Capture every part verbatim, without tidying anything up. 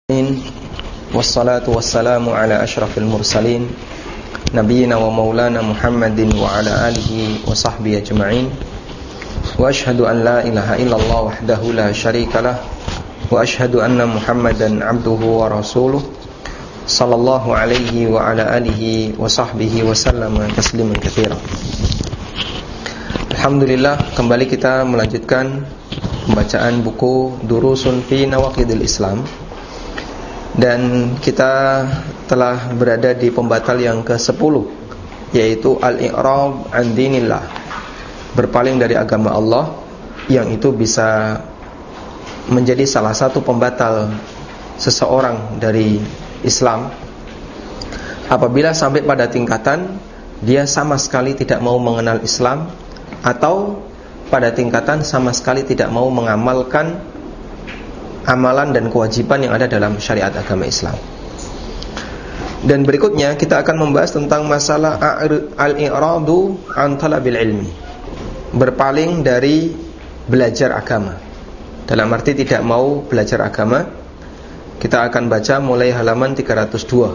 Wassalatu wassalamu ala ashrafil mursalin Nabiyyina wa maulana Muhammadin wa ala alihi wa sahbihi ajma'in. Wa ashhadu an la ilaha illallah wahdahu la syarikalah. Wa ashhadu anna Muhammadan abduhu wa rasuluh sallallahu alaihi wa ala alihi wa sahbihi wa sallama tasliman katsira. Alhamdulillah, kembali kita melanjutkan pembacaan buku Durusun fi Nawaqidil Islam. Dan kita telah berada di pembatal yang kesepuluh, yaitu al-i'rab an dinillah, berpaling dari agama Allah, yang itu bisa menjadi salah satu pembatal seseorang dari Islam apabila sampai pada tingkatan dia sama sekali tidak mau mengenal Islam, atau pada tingkatan sama sekali tidak mau mengamalkan amalan dan kewajiban yang ada dalam syariat agama Islam. Dan berikutnya kita akan membahas tentang masalah al-i'radu an talabil ilmi, berpaling dari belajar agama. Dalam arti tidak mau belajar agama. Kita akan baca mulai halaman tiga ratus dua.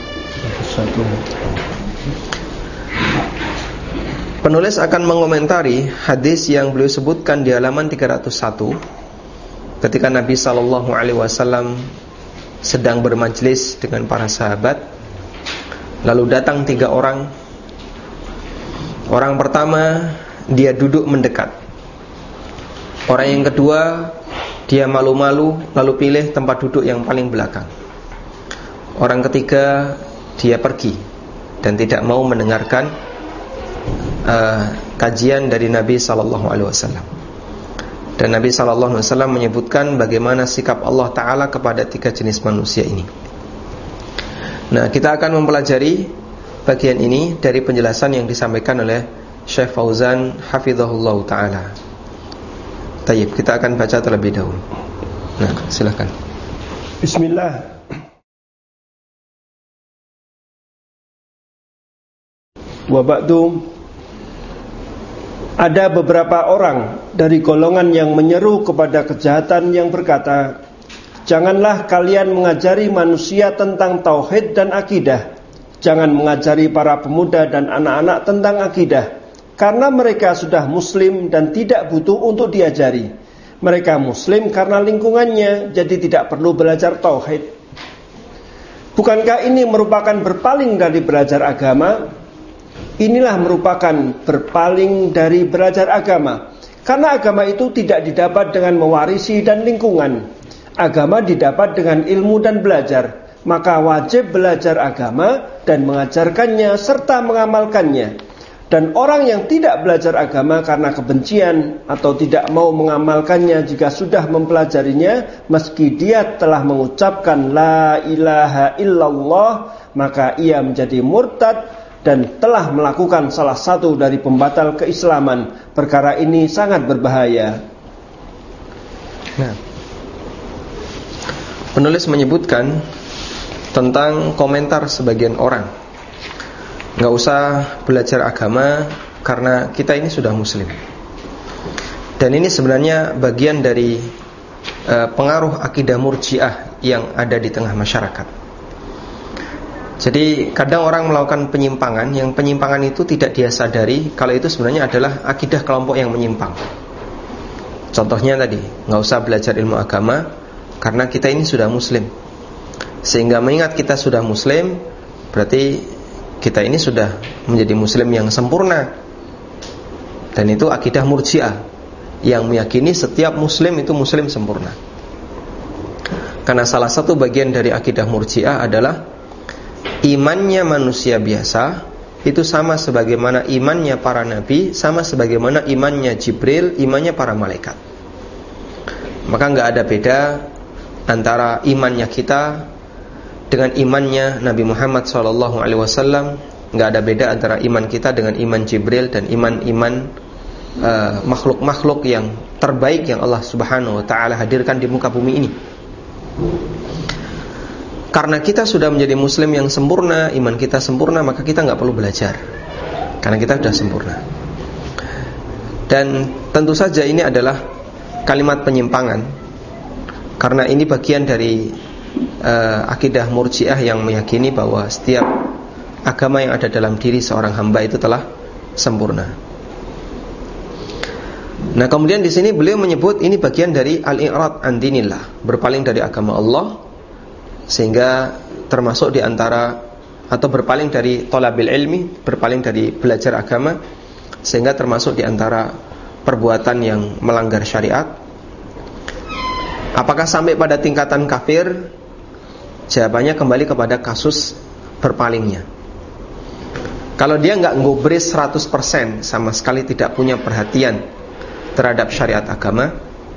Penulis akan mengomentari hadis yang beliau sebutkan di halaman tiga ratus satu, ketika Nabi sallallahu alaihi wasallam sedang bermajlis dengan para sahabat, lalu datang tiga orang. Orang pertama, dia duduk mendekat. Orang yang kedua, dia malu-malu lalu pilih tempat duduk yang paling belakang. Orang ketiga, dia pergi dan tidak mau mendengarkan uh, kajian dari Nabi sallallahu alaihi wasallam. Dan Nabi sallallahu alaihi wasallam menyebutkan bagaimana sikap Allah Ta'ala kepada tiga jenis manusia ini. Nah, kita akan mempelajari bagian ini dari penjelasan yang disampaikan oleh Syekh Fauzan hafizahullah Ta'ala. Tayyib, kita akan baca terlebih dahulu. Nah, silakan. Bismillah. Wa ba'du. Ada beberapa orang dari golongan yang menyeru kepada kejahatan yang berkata, janganlah kalian mengajari manusia tentang tauhid dan akidah. Jangan mengajari para pemuda dan anak-anak tentang akidah, karena mereka sudah muslim dan tidak butuh untuk diajari. Mereka muslim karena lingkungannya, jadi tidak perlu belajar tauhid. Bukankah ini merupakan berpaling dari belajar agama? Inilah merupakan berpaling dari belajar agama, karena agama itu tidak didapat dengan mewarisi dan lingkungan. Agama didapat dengan ilmu dan belajar. Maka wajib belajar agama dan mengajarkannya serta mengamalkannya. Dan orang yang tidak belajar agama karena kebencian atau tidak mau mengamalkannya jika sudah mempelajarinya, meski dia telah mengucapkan la ilaha illallah, maka ia menjadi murtad dan telah melakukan salah satu dari pembatal keislaman. Perkara ini sangat berbahaya. Nah, penulis menyebutkan tentang komentar sebagian orang, nggak usah belajar agama karena kita ini sudah muslim. Dan ini sebenarnya bagian dari uh, pengaruh akidah murji'ah yang ada di tengah masyarakat. Jadi kadang orang melakukan penyimpangan, yang penyimpangan itu tidak dia sadari kalau itu sebenarnya adalah akidah kelompok yang menyimpang. Contohnya tadi, nggak usah belajar ilmu agama karena kita ini sudah muslim. Sehingga mengingat kita sudah muslim, berarti kita ini sudah menjadi muslim yang sempurna. Dan itu akidah murji'ah yang meyakini setiap muslim itu muslim sempurna. Karena salah satu bagian dari akidah murji'ah adalah imannya manusia biasa itu sama sebagaimana imannya para nabi, sama sebagaimana imannya Jibril, imannya para malaikat. Maka nggak ada beda antara imannya kita dengan imannya Nabi Muhammad shallallahu alaihi wasallam. Nggak ada beda antara iman kita dengan iman Jibril dan iman-iman uh, makhluk-makhluk yang terbaik yang Allah Subhanahu wa ta'ala hadirkan di muka bumi ini. Karena kita sudah menjadi muslim yang sempurna, iman kita sempurna, maka kita nggak perlu belajar, karena kita sudah sempurna. Dan tentu saja ini adalah kalimat penyimpangan, karena ini bagian dari uh, akidah Murji'ah yang meyakini bahwa setiap agama yang ada dalam diri seorang hamba itu telah sempurna. Nah, kemudian di sini beliau menyebut ini bagian dari al-i'rad an dinillah, berpaling dari agama Allah, sehingga termasuk di antara atau berpaling dari thalabil ilmi, berpaling dari belajar agama, sehingga termasuk di antara perbuatan yang melanggar syariat. Apakah sampai pada tingkatan kafir? Jawabannya kembali kepada kasus berpalingnya. Kalau dia nggak ngubris seratus persen, sama sekali tidak punya perhatian terhadap syariat agama,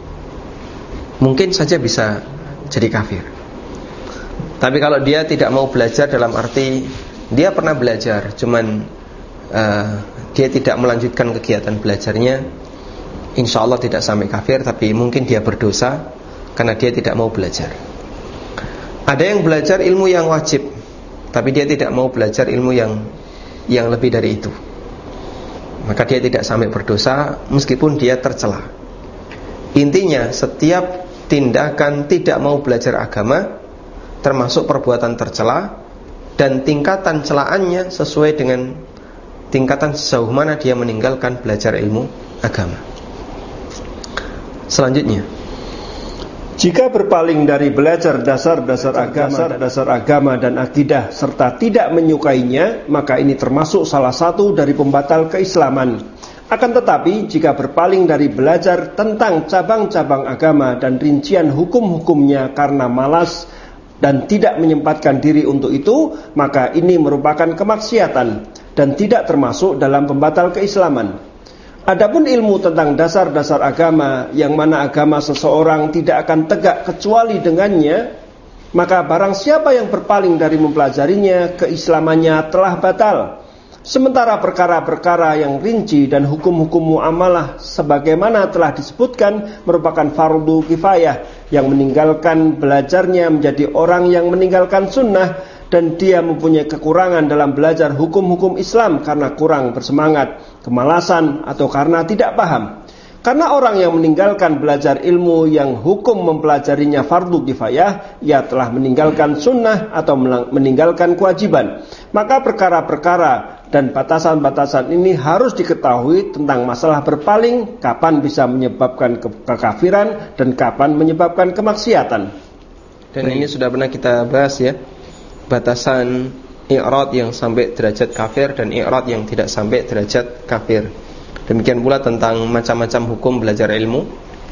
mungkin saja bisa jadi kafir. Tapi kalau dia tidak mau belajar, dalam arti dia pernah belajar, cuman uh, dia tidak melanjutkan kegiatan belajarnya, insya Allah tidak sampai kafir, tapi mungkin dia berdosa karena dia tidak mau belajar. Ada yang belajar ilmu yang wajib, tapi dia tidak mau belajar ilmu yang yang lebih dari itu, maka dia tidak sampai berdosa meskipun dia tercela. Intinya, setiap tindakan tidak mau belajar agama termasuk perbuatan tercela, dan tingkatan celaannya sesuai dengan tingkatan sejauh mana dia meninggalkan belajar ilmu agama. Selanjutnya, jika berpaling dari belajar dasar-dasar agama, dasar agama dan akidah serta tidak menyukainya, maka ini termasuk salah satu dari pembatal keislaman. Akan tetapi, jika berpaling dari belajar tentang cabang-cabang agama dan rincian hukum-hukumnya karena malas dan tidak menyempatkan diri untuk itu, maka ini merupakan kemaksiatan dan tidak termasuk dalam pembatal keislaman. Adapun ilmu tentang dasar-dasar agama, yang mana agama seseorang tidak akan tegak kecuali dengannya, maka barang siapa yang berpaling dari mempelajarinya, keislamannya telah batal. Sementara perkara-perkara yang rinci dan hukum-hukum muamalah sebagaimana telah disebutkan merupakan fardu kifayah, yang meninggalkan belajarnya menjadi orang yang meninggalkan sunnah, dan dia mempunyai kekurangan dalam belajar hukum-hukum Islam karena kurang bersemangat, kemalasan, atau karena tidak paham. Karena orang yang meninggalkan belajar ilmu yang hukum mempelajarinya fardu kifayah, ia telah meninggalkan sunnah atau meninggalkan kewajiban. Maka perkara-perkara dan batasan-batasan ini harus diketahui tentang masalah berpaling, kapan bisa menyebabkan ke- kekafiran dan kapan menyebabkan kemaksiatan. Dan ini sudah pernah kita bahas ya, batasan i'rad yang sampai derajat kafir dan i'rad yang tidak sampai derajat kafir. Demikian pula tentang macam-macam hukum belajar ilmu.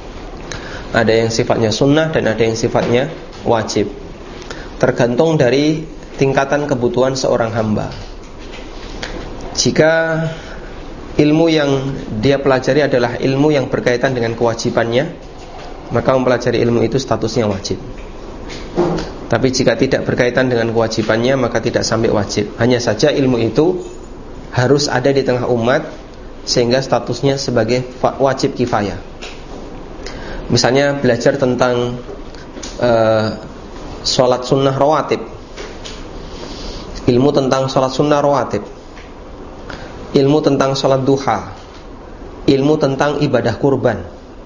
Ada yang sifatnya sunnah dan ada yang sifatnya wajib, tergantung dari tingkatan kebutuhan seorang hamba. Jika ilmu yang dia pelajari adalah ilmu yang berkaitan dengan kewajibannya, maka mempelajari ilmu itu statusnya wajib. Tapi jika tidak berkaitan dengan kewajibannya, maka tidak sampai wajib. Hanya saja ilmu itu harus ada di tengah umat, sehingga statusnya sebagai wajib kifayah. Misalnya belajar tentang uh, sholat sunnah rawatib, ilmu tentang sholat sunnah rawatib, ilmu tentang sholat duha, ilmu tentang ibadah kurban.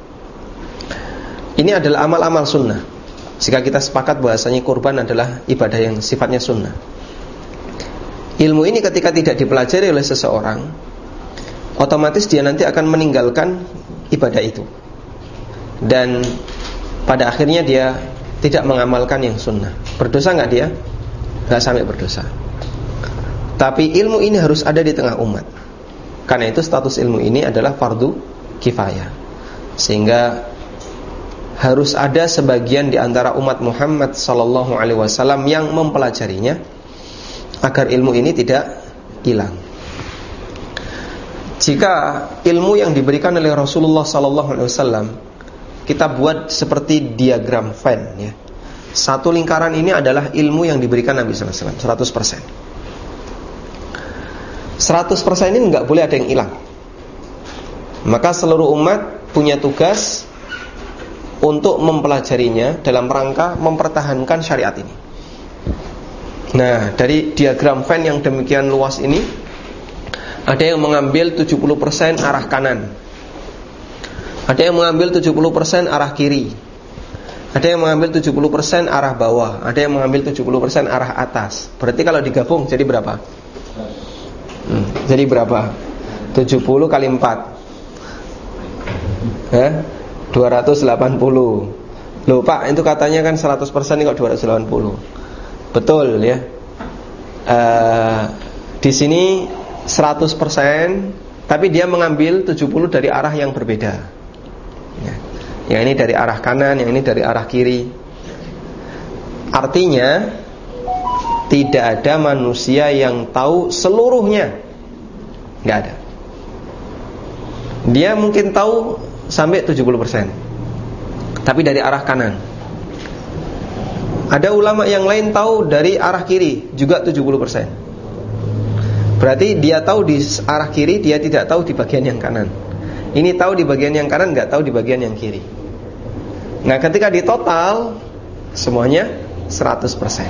Ini adalah amal-amal sunnah. Jika kita sepakat bahasanya kurban adalah ibadah yang sifatnya sunnah, ilmu ini ketika tidak dipelajari oleh seseorang, otomatis dia nanti akan meninggalkan ibadah itu, dan pada akhirnya dia tidak mengamalkan yang sunnah. Berdosa nggak dia? Nggak sampai berdosa. Tapi ilmu ini harus ada di tengah umat. Karena itu status ilmu ini adalah fardu kifayah, sehingga harus ada sebagian di antara umat Muhammad sallallahu alaihi wasallam yang mempelajarinya agar ilmu ini tidak hilang. Jika ilmu yang diberikan oleh Rasulullah sallallahu alaihi wasallam kita buat seperti diagram Venn ya. Satu lingkaran ini adalah ilmu yang diberikan Nabi sallallahu alaihi wasallam seratus persen. seratus persen ini enggak boleh ada yang hilang. Maka seluruh umat punya tugas untuk mempelajarinya dalam rangka mempertahankan syariat ini. Nah, dari diagram Venn yang demikian luas ini, ada yang mengambil tujuh puluh persen arah kanan, ada yang mengambil tujuh puluh persen arah kiri, Ada yang mengambil tujuh puluh persen arah bawah, ada yang mengambil tujuh puluh persen arah atas. Berarti kalau digabung jadi berapa? Hmm, jadi berapa? tujuh puluh kali empat, eh? dua ratus delapan puluh. Loh Pak, itu katanya kan seratus persen kok dua ratus delapan puluh. Betul ya. uh, Di sini seratus persen, tapi dia mengambil tujuh puluh dari arah yang berbeda ya. Yang ini dari arah kanan, yang ini dari arah kiri. Artinya tidak ada manusia yang tahu seluruhnya. Nggak ada. Dia mungkin tahu sampai tujuh puluh persen, tapi dari arah kanan. Ada ulama yang lain tahu dari arah kiri, juga tujuh puluh persen. Berarti dia tahu di arah kiri, dia tidak tahu di bagian yang kanan. Ini tahu di bagian yang kanan, nggak tahu di bagian yang kiri. Nah ketika di total semuanya seratus persen.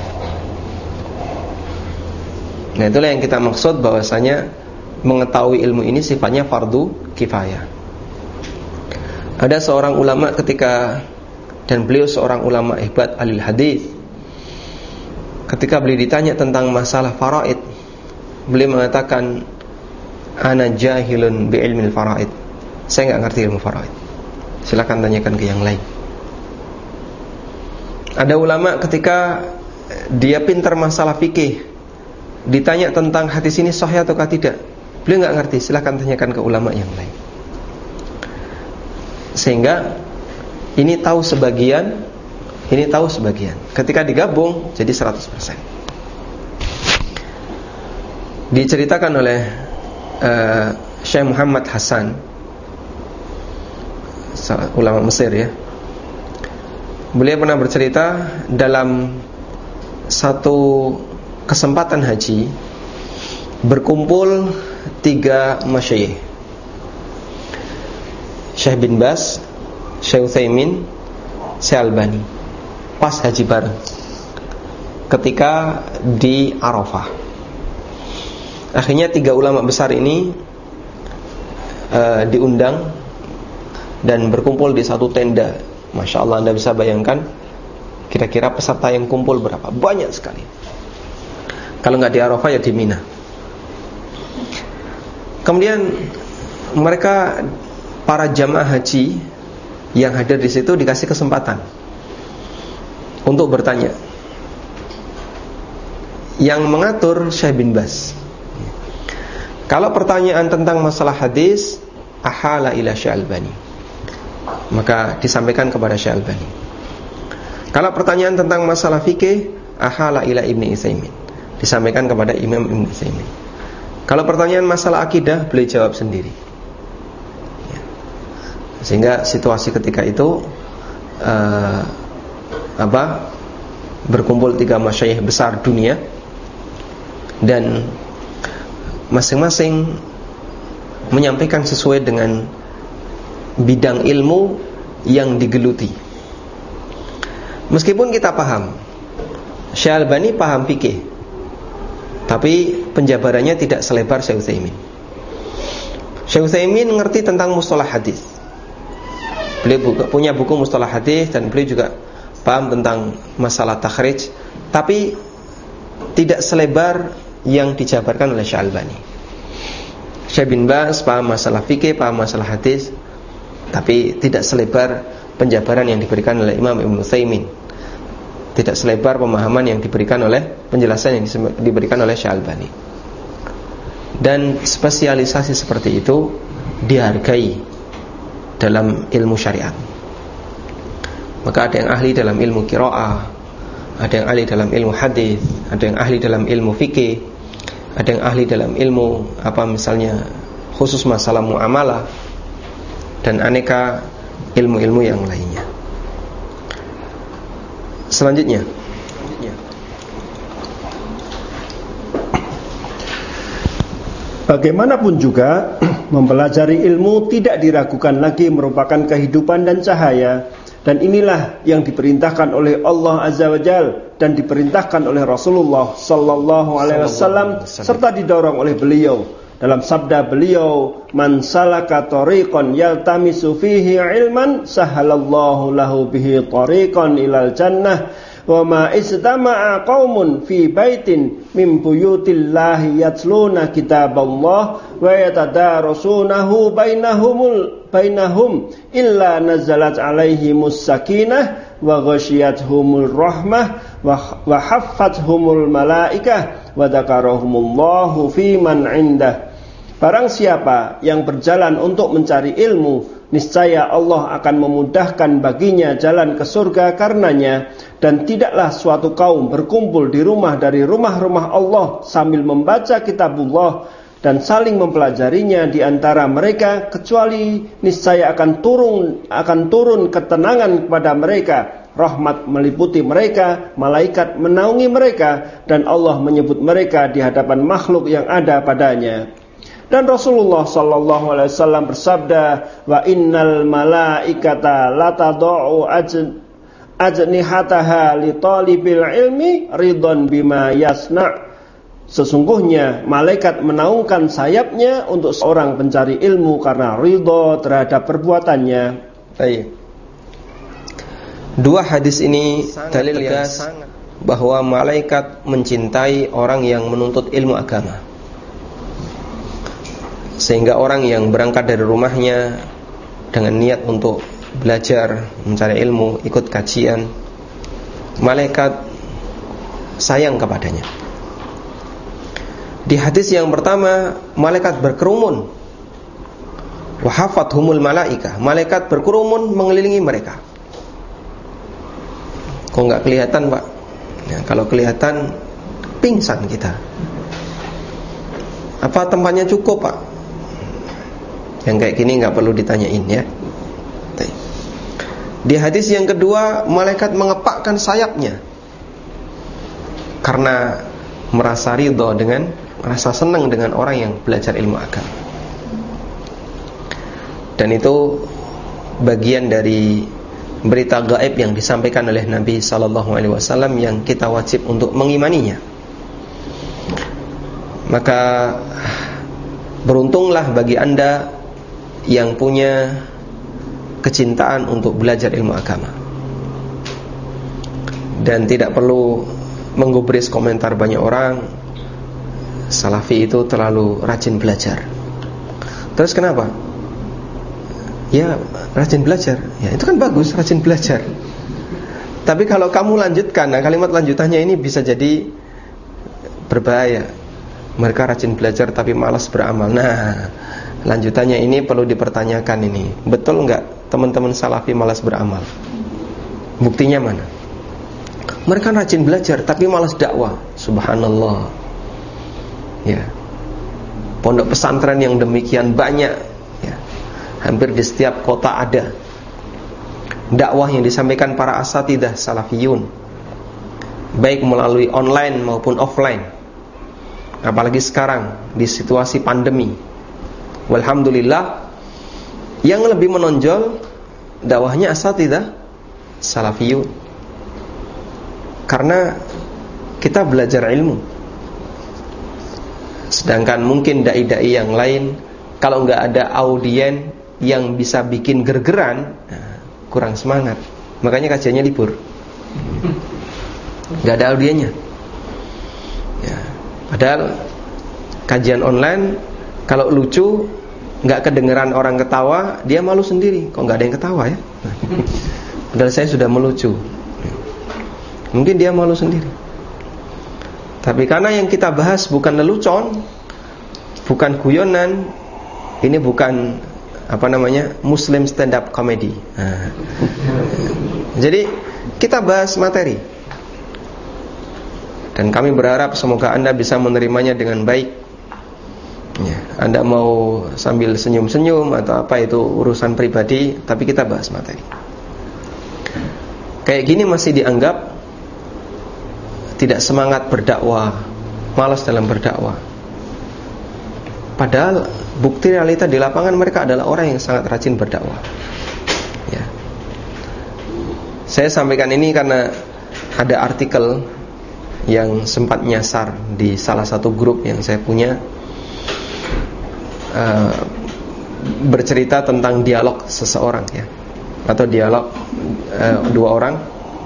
Nah itulah yang kita maksud bahwasanya mengetahui ilmu ini sifatnya fardu kifayah. Ada seorang ulama ketika, dan beliau seorang ulama hebat ahli hadis, ketika beliau ditanya tentang masalah faraid, beliau mengatakan ana jahilun bi ilmil faraid. Saya nggak ngerti ilmu faraid. Silakan tanyakan ke yang lain. Ada ulama ketika dia pintar masalah fikih, ditanya tentang hadis ini sahih ataukah tidak, beliau nggak ngerti. Silakan tanyakan ke ulama yang lain. Sehingga ini tahu sebagian, ini tahu sebagian. Ketika digabung jadi seratus persen. Diceritakan oleh uh, Syekh Muhammad Hasan, ulama Mesir ya. Beliau pernah bercerita dalam satu kesempatan haji berkumpul tiga masyayikh, Syekh bin Baz, Syekh Utsaimin, Syekh Albani, pas haji bareng ketika di Arafah. Akhirnya tiga ulama besar ini uh, diundang dan berkumpul di satu tenda. Masya Allah, Anda bisa bayangkan kira-kira peserta yang kumpul berapa? Banyak sekali. Kalau nggak di Arafah ya di Mina. Kemudian mereka, para jamaah haji yang hadir di situ, dikasih kesempatan untuk bertanya. Yang mengatur Syekh bin Baz. Kalau pertanyaan tentang masalah hadis, ahala ila Syekh Albani, maka disampaikan kepada Syekh Albani. Kalau pertanyaan tentang masalah fikih, ahala ila Ibnu Utsaimin, disampaikan kepada Imam Ibnu Utsaimin. Kalau pertanyaan masalah akidah, beliau jawab sendiri ya. Sehingga situasi ketika itu uh, apa berkumpul tiga masyayikh besar dunia, dan masing-masing menyampaikan sesuai dengan bidang ilmu yang digeluti. Meskipun kita paham, Syekh Albani paham fikih, tapi penjabarannya tidak selebar Syekh Utsaimin. Syekh Utsaimin ngerti tentang mustalah hadis. Beliau punya buku mustalah hadis, dan beliau juga paham tentang masalah takhrij, tapi tidak selebar yang dijabarkan oleh Syekh Albani. Syekh bin Baz paham masalah fikih, paham masalah hadis, tapi tidak selebar penjabaran yang diberikan oleh Imam Ibnu Utsaimin, tidak selebar pemahaman yang diberikan oleh penjelasan yang diberikan oleh Syekh Albani. Dan spesialisasi seperti itu dihargai dalam ilmu syariat. Maka ada yang ahli dalam ilmu qiraah, ada yang ahli dalam ilmu hadis, ada yang ahli dalam ilmu fikih, ada yang ahli dalam ilmu apa misalnya khusus masalah muamalah, dan aneka ilmu-ilmu yang lainnya. Selanjutnya, bagaimanapun juga mempelajari ilmu tidak diragukan lagi merupakan kehidupan dan cahaya, dan inilah yang diperintahkan oleh Allah Azza wa Jalla dan diperintahkan oleh Rasulullah sallallahu alaihi wasallam serta didorong oleh beliau. Dalam sabda beliau, "Man salaka tariqan yaltamisu fihi ilman, sahalallahu lahu bihi tariqan ilal jannah. Wa ma istama'a qaumun fi baitin min buyutillahi yatluna kitaballah wa yatadarasunahu bainahumul bainahum illa nazalat alaihimus sakinah wa ghasyiyatuhumul rahmah wa haffathumul malaikah wa dzakarahumullahu fi man indah." Barang siapa yang berjalan untuk mencari ilmu, niscaya Allah akan memudahkan baginya jalan ke surga karenanya. Dan tidaklah suatu kaum berkumpul di rumah dari rumah-rumah Allah sambil membaca kitabullah dan saling mempelajarinya di antara mereka, kecuali niscaya akan turun akan turun ketenangan kepada mereka, rahmat meliputi mereka, malaikat menaungi mereka, dan Allah menyebut mereka di hadapan makhluk yang ada padanya. Dan Rasulullah sallallahu alaihi wasallam bersabda, "Wa innal malaikata latadau aj ajnihataha li talibil ilmi ridwan bima yasna'." Sesungguhnya malaikat menaungkan sayapnya untuk seorang pencari ilmu karena ridho terhadap perbuatannya. Baik. Dua hadis ini dalil tegas bahwa malaikat mencintai orang yang menuntut ilmu agama. Sehingga orang yang berangkat dari rumahnya dengan niat untuk belajar, mencari ilmu, ikut kajian, malaikat sayang kepadanya. Di hadis yang pertama, malaikat berkerumun. Wa hafathumul malaikah, malaikat berkerumun mengelilingi mereka. Kok enggak kelihatan, Pak? Ya, kalau kelihatan pingsan kita. Apa tempatnya cukup, Pak? Yang kayak gini nggak perlu ditanyain ya. Di hadis yang kedua, malaikat mengepakkan sayapnya karena merasa ridho dengan, merasa senang dengan orang yang belajar ilmu agama. Dan itu bagian dari berita gaib yang disampaikan oleh Nabi sallallahu alaihi wasallam yang kita wajib untuk mengimaninya. Maka beruntunglah bagi Anda yang punya kecintaan untuk belajar ilmu agama dan tidak perlu menggubris komentar banyak orang, salafi itu terlalu rajin belajar. Terus kenapa? Ya rajin belajar, ya itu kan bagus, rajin belajar. Tapi kalau kamu lanjutkan, nah kalimat lanjutannya ini bisa jadi berbahaya. Mereka rajin belajar tapi malas beramal. Nah, lanjutannya ini perlu dipertanyakan ini. Betul enggak teman-teman salafi malas beramal? Buktinya mana? Mereka rajin belajar tapi malas dakwah. Subhanallah. Ya. Pondok pesantren yang demikian banyak, ya. Hampir di setiap kota ada. Dakwah yang disampaikan para asatidzah salafiyun, baik melalui online maupun offline. Apalagi sekarang di situasi pandemi. Walhamdulillah, yang lebih menonjol dakwahnya asatidzah salafiyun. Karena kita belajar ilmu. Sedangkan mungkin dai-dai yang lain, kalau nggak ada audien yang bisa bikin gergeran, nah, kurang semangat. Makanya kajiannya libur. Nggak ada audiennya. Ya. Padahal kajian online, kalau lucu nggak kedengeran orang ketawa, dia malu sendiri. Kok nggak ada yang ketawa ya? Padahal saya sudah melucu. Mungkin dia malu sendiri. Tapi karena yang kita bahas bukan lelucon, bukan guyonan, ini bukan apa namanya Muslim stand up comedy. Nah. Jadi kita bahas materi. Dan kami berharap semoga Anda bisa menerimanya dengan baik. Ya, Anda mau sambil senyum-senyum atau apa itu urusan pribadi, tapi kita bahas materi. Kayak gini masih dianggap tidak semangat berdakwah, malas dalam berdakwah. Padahal bukti realita di lapangan mereka adalah orang yang sangat rajin berdakwah. Ya. Saya sampaikan ini karena ada artikel yang sempat nyasar di salah satu grup yang saya punya. uh, bercerita tentang dialog seseorang ya, atau dialog uh, dua orang.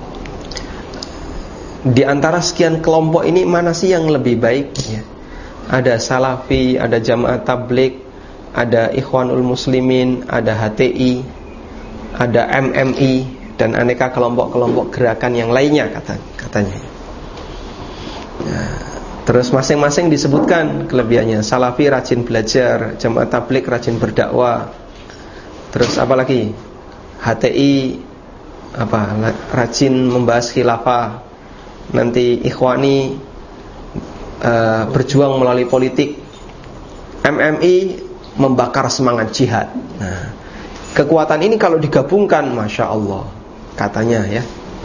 Di antara sekian kelompok ini mana sih yang lebih baik ya? Ada Salafi, ada Jamaah Tabligh, ada Ikhwanul Muslimin, ada H T I, ada M M I, dan aneka kelompok-kelompok gerakan yang lainnya kata, katanya. Nah, terus masing-masing disebutkan kelebihannya. Salafi rajin belajar, Jamaah Tabligh rajin berdakwah. Terus apa lagi? H T I apa? Rajin membahas khilafah. Nanti Ikhwani uh, berjuang melalui politik. M M I membakar semangat jihad. Nah, kekuatan ini kalau digabungkan, masya Allah, katanya ya.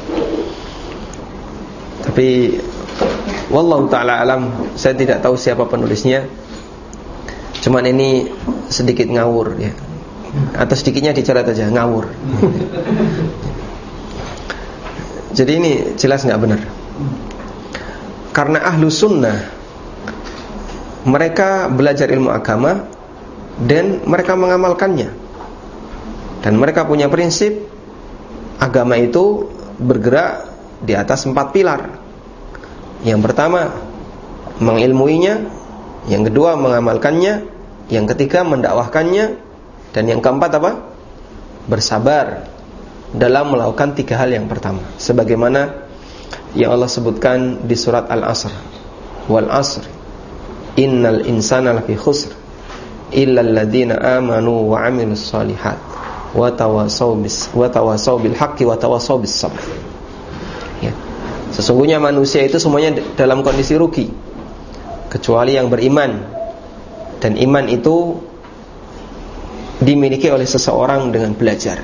Tapi wallahu ta'ala alam, saya tidak tahu siapa penulisnya. Cuman ini sedikit ngawur ya, atau sedikitnya dicoret aja, ngawur. Jadi ini jelas nggak benar. Karena ahlu sunnah, mereka belajar ilmu agama dan mereka mengamalkannya. Dan mereka punya prinsip agama itu bergerak di atas empat pilar. Yang pertama, mengilmuinya. Yang kedua, mengamalkannya. Yang ketiga, mendakwahkannya. Dan yang keempat apa? Bersabar dalam melakukan tiga hal yang pertama, sebagaimana yang Allah sebutkan di surat Al-Asr. Wal asr innal insana lafi khusr illa alladhina amanu wa amilus solihat wa tawasaw bis wa tawasaw bil haqqi wa tawasaw bis sabr. Ya. Sesungguhnya manusia itu semuanya dalam kondisi rugi kecuali yang beriman. Dan iman itu dimiliki oleh seseorang dengan belajar.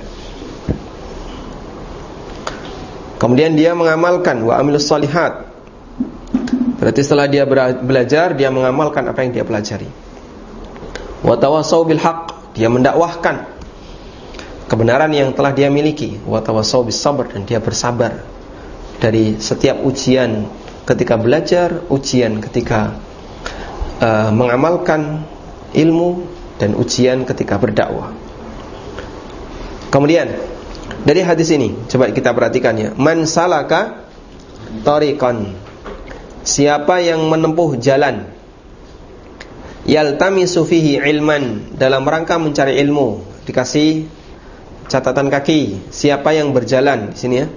Kemudian dia mengamalkan wa amilus solihat. Berarti setelah dia belajar, dia mengamalkan apa yang dia pelajari. Wa tawasaw bil haqq, dia mendakwahkan kebenaran yang telah dia miliki. Wa tawasaw bis sabr, dan dia bersabar dari setiap ujian ketika belajar, ujian ketika uh, mengamalkan ilmu, dan ujian ketika berdakwah. Kemudian dari hadis ini coba kita perhatikan ya. Man salaka tariqan, siapa yang menempuh jalan, yaltamisu fihi ilman, dalam rangka mencari ilmu. Dikasih catatan kaki, siapa yang berjalan di sini ya.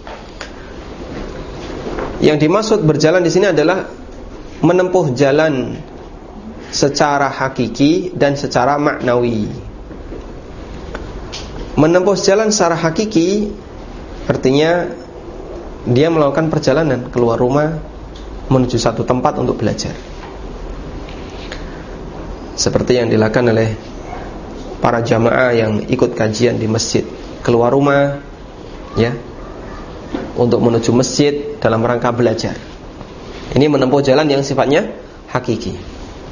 Yang dimaksud berjalan di sini adalah menempuh jalan secara hakiki dan secara maknawi. Menempuh jalan secara hakiki artinya dia melakukan perjalanan keluar rumah menuju satu tempat untuk belajar, seperti yang dilakukan oleh para jamaah yang ikut kajian di masjid. Keluar rumah ya, untuk menuju masjid dalam rangka belajar. Ini menempuh jalan yang sifatnya hakiki.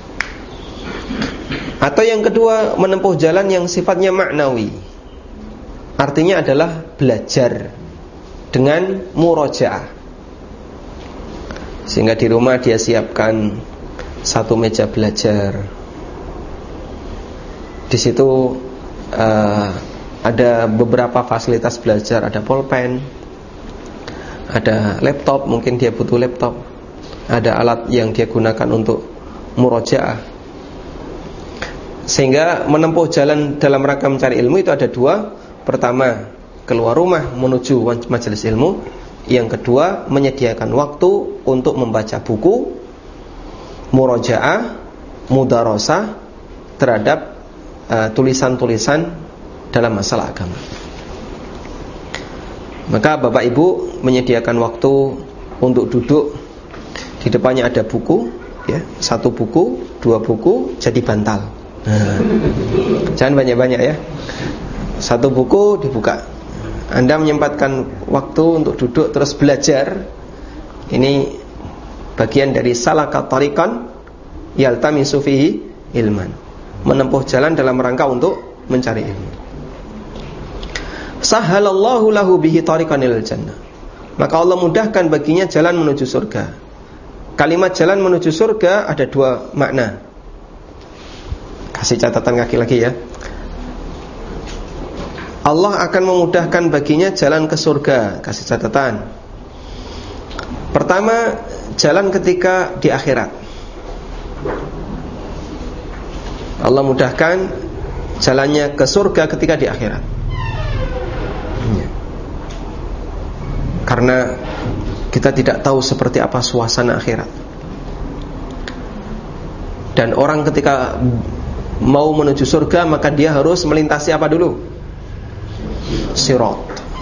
Atau yang kedua, menempuh jalan yang sifatnya maknawi. Artinya adalah belajar dengan murojaah. Sehingga di rumah dia siapkan satu meja belajar. Di situ uh, ada beberapa fasilitas belajar, ada pulpen, ada laptop, mungkin dia butuh laptop, ada alat yang dia gunakan untuk murojaah. Sehingga menempuh jalan dalam rangka mencari ilmu itu ada dua. Pertama, keluar rumah menuju majelis ilmu. Yang kedua, menyediakan waktu untuk membaca buku, murojaah, mudarosah terhadap uh, tulisan-tulisan dalam masalah agama. Maka Bapak Ibu menyediakan waktu untuk duduk, di depannya ada buku ya, satu buku, dua buku jadi bantal. Nah, jangan banyak-banyak ya. Satu buku dibuka. Anda menyempatkan waktu untuk duduk terus belajar. Ini bagian dari salaka tariqan yaltamisu fihi ilman, menempuh jalan dalam rangka untuk mencari ilmu. Sahalallahu lahu bihi tariqan ilal jannah, maka Allah mudahkan baginya jalan menuju surga. Kalimat jalan menuju surga ada dua makna. Kasih catatan kaki lagi ya. Allah akan memudahkan baginya jalan ke surga. Kasih catatan. Pertama, jalan ketika di akhirat. Allah mudahkan jalannya ke surga ketika di akhirat. Karena kita tidak tahu seperti apa suasana akhirat. Dan orang ketika mau menuju surga, maka dia harus melintasi apa dulu? Sirat.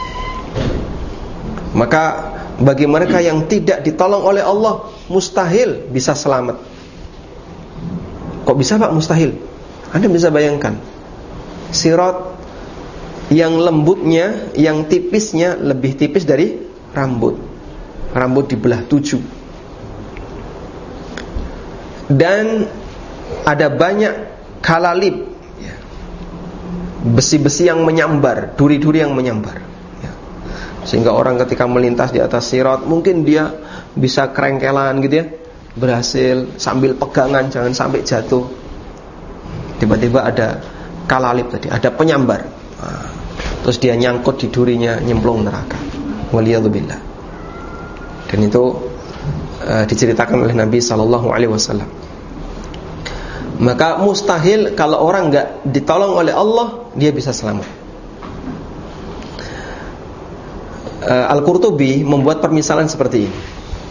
Maka bagi mereka yang tidak ditolong oleh Allah, mustahil bisa selamat. Kok bisa Pak mustahil? Anda bisa bayangkan, sirat yang lembutnya, yang tipisnya lebih tipis dari rambut. Rambut dibelah tujuh. Dan ada banyak kalalib, besi-besi yang menyambar, duri-duri yang menyambar, sehingga orang ketika melintas di atas sirat, mungkin dia bisa kerengkelan gitu ya, berhasil sambil pegangan, jangan sampai jatuh. Tiba-tiba ada kalalib tadi, ada penyambar, nah, terus dia nyangkut di durinya, nyemplung neraka. Waliyadzubillah. Dan itu uh, diceritakan oleh Nabi sallallahu alaihi wasallam. Maka mustahil kalau orang enggak ditolong oleh Allah, dia bisa selamat. uh, Al-Qurtubi membuat permisalan seperti ini.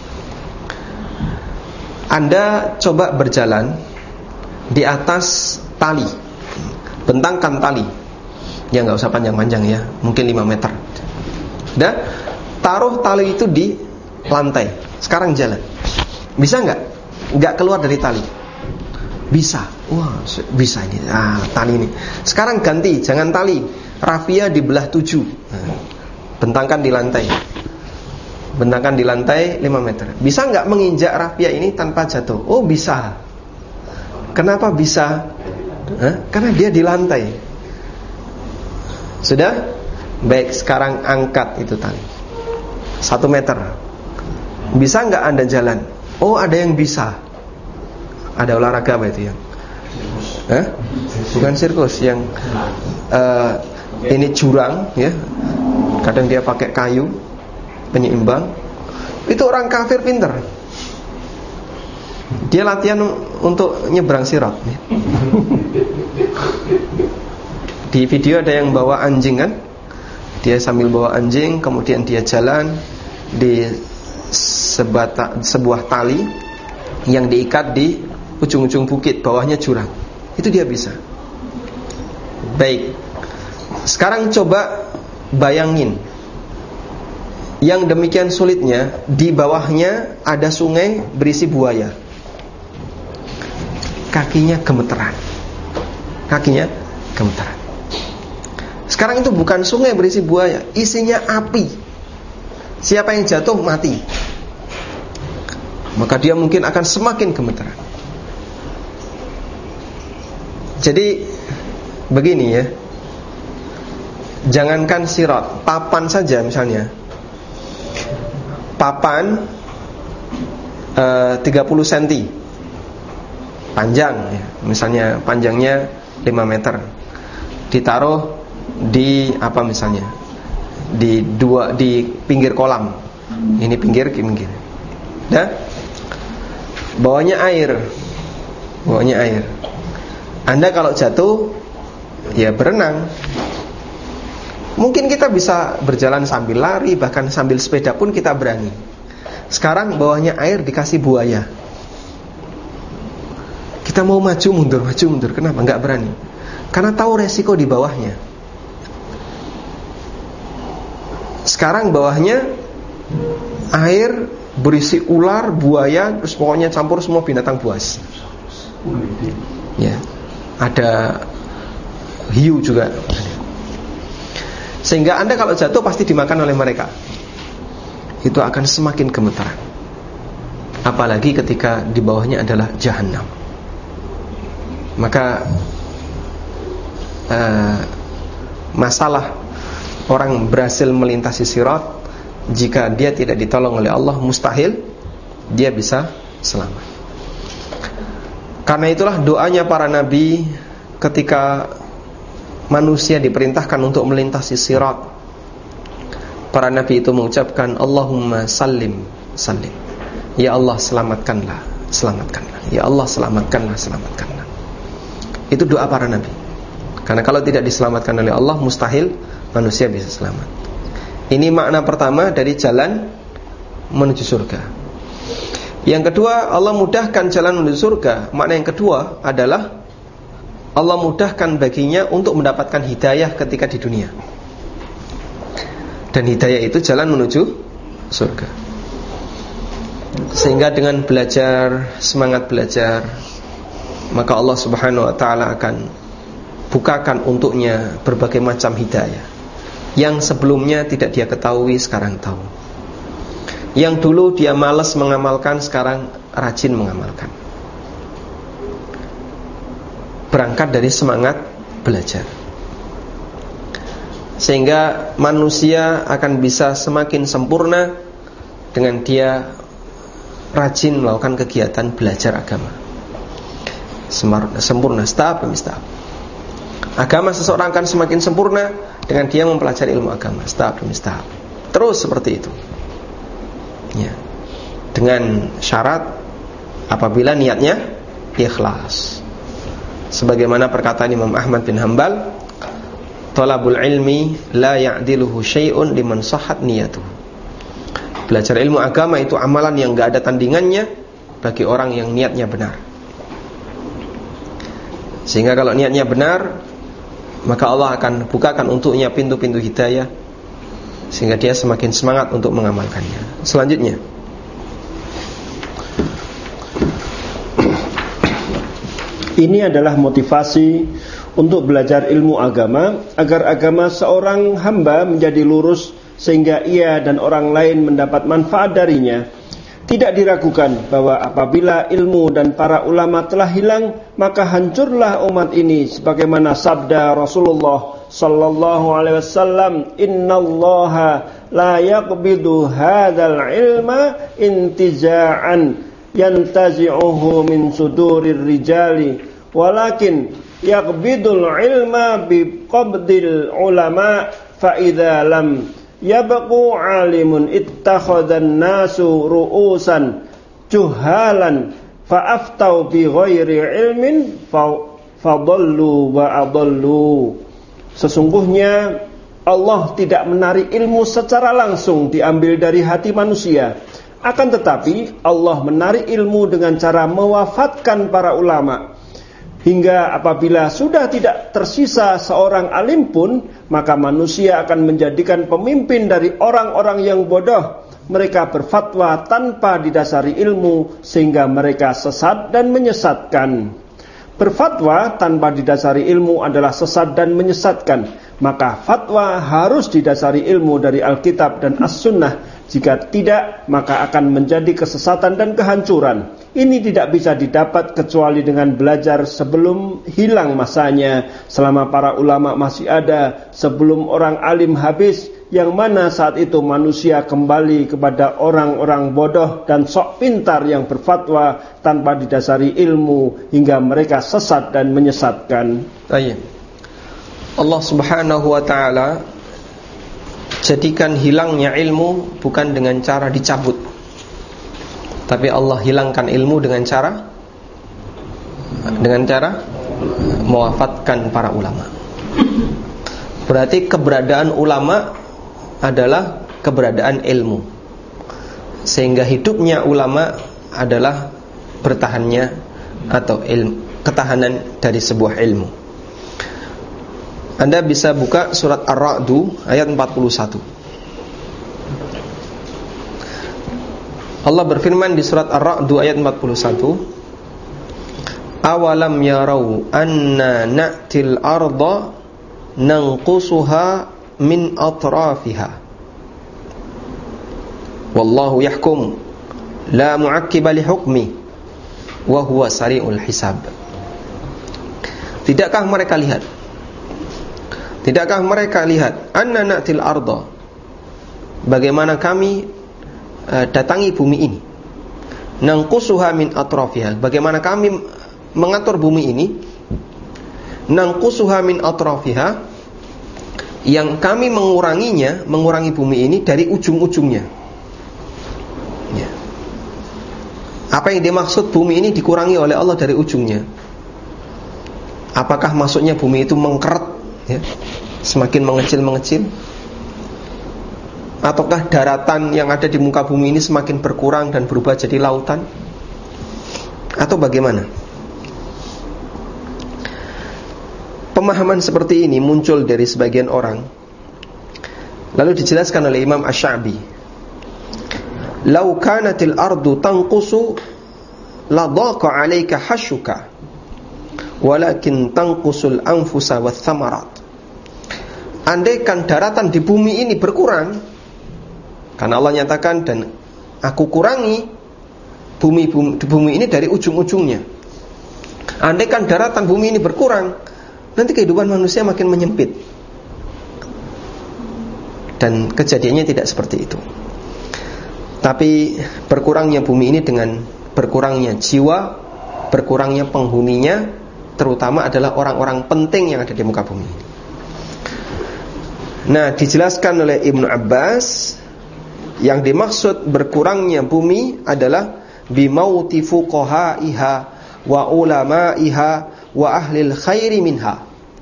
Anda coba berjalan di atas tali, bentangkan tali. Ya enggak usah panjang-panjang ya, mungkin lima meter. Dah, taruh tali itu di lantai. Sekarang jalan. Bisa enggak? Enggak keluar dari tali. Bisa. Wah, bisa ini. Ah, tali ini. Sekarang ganti, jangan tali. Rafia dibelah tujuh. Nah, bentangkan di lantai. Bentangkan di lantai lima meter. Bisa enggak menginjak rafia ini tanpa jatuh? Oh, bisa. Kenapa bisa? Hah? Karena dia di lantai. Sudah? Baik, sekarang angkat itu tali satu meter. Bisa enggak Anda jalan? Oh, ada yang bisa. Ada olahraga apa itu yang? Hah? Bukan sirkus, yang uh, ini jurang ya. Kadang dia pakai kayu penyeimbang. Itu orang kafir pinter. Dia latihan untuk nyebrang sirat. Di video ada yang bawa anjing kan? Dia sambil bawa anjing, kemudian dia jalan di sebata, sebuah tali yang diikat di ujung-ujung bukit, bawahnya jurang. Itu dia bisa. Baik. Sekarang coba bayangin, yang demikian sulitnya, di bawahnya ada sungai berisi buaya. Kakinya gemeteran. Kakinya gemeteran. Sekarang itu bukan sungai berisi buaya, isinya api. Siapa yang jatuh mati. Maka dia mungkin akan semakin gemeteran. Jadi begini ya, jangankan sirat, papan saja misalnya. Papan uh, tiga puluh sentimeter panjang ya. Misalnya panjangnya lima meter. Ditaruh di apa misalnya? Di dua di pinggir kolam. Ini pinggir pinggir. Dah? Bawahnya air. Bawahnya air. Anda kalau jatuh, ya berenang. Mungkin kita bisa berjalan sambil lari, bahkan sambil sepeda pun kita berani. Sekarang bawahnya air dikasih buaya. Kita mau maju mundur, maju mundur. Kenapa? Enggak berani. Karena tahu resiko di bawahnya. Sekarang bawahnya air berisi ular, buaya, terus pokoknya campur semua binatang buas. Ya. Ada hiu juga. Sehingga Anda kalau jatuh pasti dimakan oleh mereka. Itu akan semakin gemeteran. Apalagi ketika di bawahnya adalah jahanam. Maka uh, masalah orang berhasil melintasi sirat, jika dia tidak ditolong oleh Allah, mustahil dia bisa selamat. Karena itulah doanya para nabi ketika manusia diperintahkan untuk melintasi sirat, para nabi itu mengucapkan Allahumma sallim sallim. Ya Allah selamatkanlah, selamatkanlah. Ya Allah selamatkanlah, selamatkanlah. Itu doa para nabi. Karena kalau tidak diselamatkan oleh Allah, mustahil manusia bisa selamat. Ini makna pertama dari jalan menuju surga. Yang kedua, Allah mudahkan jalan menuju surga. Makna yang kedua adalah Allah mudahkan baginya untuk mendapatkan hidayah ketika di dunia. Dan hidayah itu jalan menuju surga. Sehingga dengan belajar, semangat belajar, maka Allah Subhanahu wa ta'ala akan bukakan untuknya berbagai macam hidayah yang sebelumnya tidak dia ketahui, sekarang tahu. Yang dulu dia malas mengamalkan, sekarang rajin mengamalkan. Berangkat dari semangat belajar. Sehingga manusia akan bisa semakin sempurna dengan dia rajin melakukan kegiatan belajar agama. Sempurna, setahap demi setahap. Agama seseorang akan semakin sempurna dengan dia mempelajari ilmu agama, setahap demi setahap. Terus seperti itu. Ya. Dengan syarat apabila niatnya ikhlas. Sebagaimana perkataan Imam Ahmad bin Hanbal, talabul ilmi la ya'diluhu syai'un liman sahhat niyatuhu. Belajar ilmu agama itu amalan yang enggak ada tandingannya bagi orang yang niatnya benar. Sehingga kalau niatnya benar, maka Allah akan bukakan untuknya pintu-pintu hidayah, sehingga dia semakin semangat untuk mengamalkannya. Selanjutnya, ini adalah motivasi untuk belajar ilmu agama, agar agama seorang hamba menjadi lurus, sehingga ia dan orang lain mendapat manfaat darinya. Tidak diragukan bahwa apabila ilmu dan para ulama telah hilang, maka hancurlah umat ini, sebagaimana sabda Rasulullah sallallahu alaihi wasallam, innallaha la yaqbidu hadzal ilma intiza'an yantazi'uhu min sudurir rijali, walakin yaqbidul ilma biqabdil ulama, fa idza lam yabqu alimun ittakhadhan nasu ru'usan juhalan fa aftau bi ghairi ilmin fadallu wa adallu. Sesungguhnya Allah tidak menarik ilmu secara langsung diambil dari hati manusia. Akan tetapi Allah menarik ilmu dengan cara mewafatkan para ulama. Hingga apabila sudah tidak tersisa seorang alim pun, maka manusia akan menjadikan pemimpin dari orang-orang yang bodoh. Mereka berfatwa tanpa didasari ilmu, sehingga mereka sesat dan menyesatkan. Berfatwa tanpa didasari ilmu adalah sesat dan menyesatkan. Maka fatwa harus didasari ilmu dari Alkitab dan As-Sunnah. Jika tidak, maka akan menjadi kesesatan dan kehancuran. Ini tidak bisa didapat kecuali dengan belajar sebelum hilang masanya, selama para ulama masih ada, sebelum orang alim habis, yang mana saat itu manusia kembali kepada orang-orang bodoh dan sok pintar yang berfatwa tanpa didasari ilmu, hingga mereka sesat dan menyesatkan. Ayat Allah Subhanahu wa ta'ala jadikan hilangnya ilmu bukan dengan cara dicabut, tapi Allah hilangkan ilmu dengan cara dengan cara mewafatkan para ulama. Berarti keberadaan ulama adalah keberadaan ilmu, sehingga hidupnya ulama adalah bertahannya atau ilmu, ketahanan dari sebuah ilmu. Anda bisa buka surat Ar-Ra'du ayat empat puluh satu. Allah berfirman di surat Ar-Ra'du ayat empat puluh satu, awalam yarau anna na'til arda nanqusuha min atrafiha wallahu yahkum la mu'aqqiba li hukmi wa huwa sari'ul hisab. Tidakkah mereka lihat Tidakkah mereka lihat anna na'til arda, bagaimana kami uh, datangi bumi ini, nanqusuha min atrafiha, bagaimana kami mengatur bumi ini nangqusuha min atrafiha, yang kami menguranginya, mengurangi bumi ini dari ujung-ujungnya. Ya. Apa yang dimaksud bumi ini dikurangi oleh Allah dari ujungnya? Apakah maksudnya bumi itu mengkeret, ya, semakin mengecil-mengecil? Ataukah daratan yang ada di muka bumi ini semakin berkurang dan berubah jadi lautan? Atau bagaimana? Pemahaman seperti ini muncul dari sebagian orang. Lalu dijelaskan oleh Imam Asy-Sya'bi, "Lau kanatil ardu tanqusu la dhaqa 'alaika hashuka, walakin tanqusul anfusa wath thamarat." Andaikan daratan di bumi ini berkurang, karena Allah nyatakan, dan aku kurangi bumi, bumi, bumi ini dari ujung-ujungnya. Andaikan daratan bumi ini berkurang, nanti kehidupan manusia makin menyempit. Dan kejadiannya tidak seperti itu. Tapi berkurangnya bumi ini dengan berkurangnya jiwa, berkurangnya penghuninya, terutama adalah orang-orang penting yang ada di muka bumi. Nah, dijelaskan oleh Ibnu Abbas, yang dimaksud berkurangnya bumi adalah bimauti fuqahaiha wa ulamaiha wa ahlil khairi minha,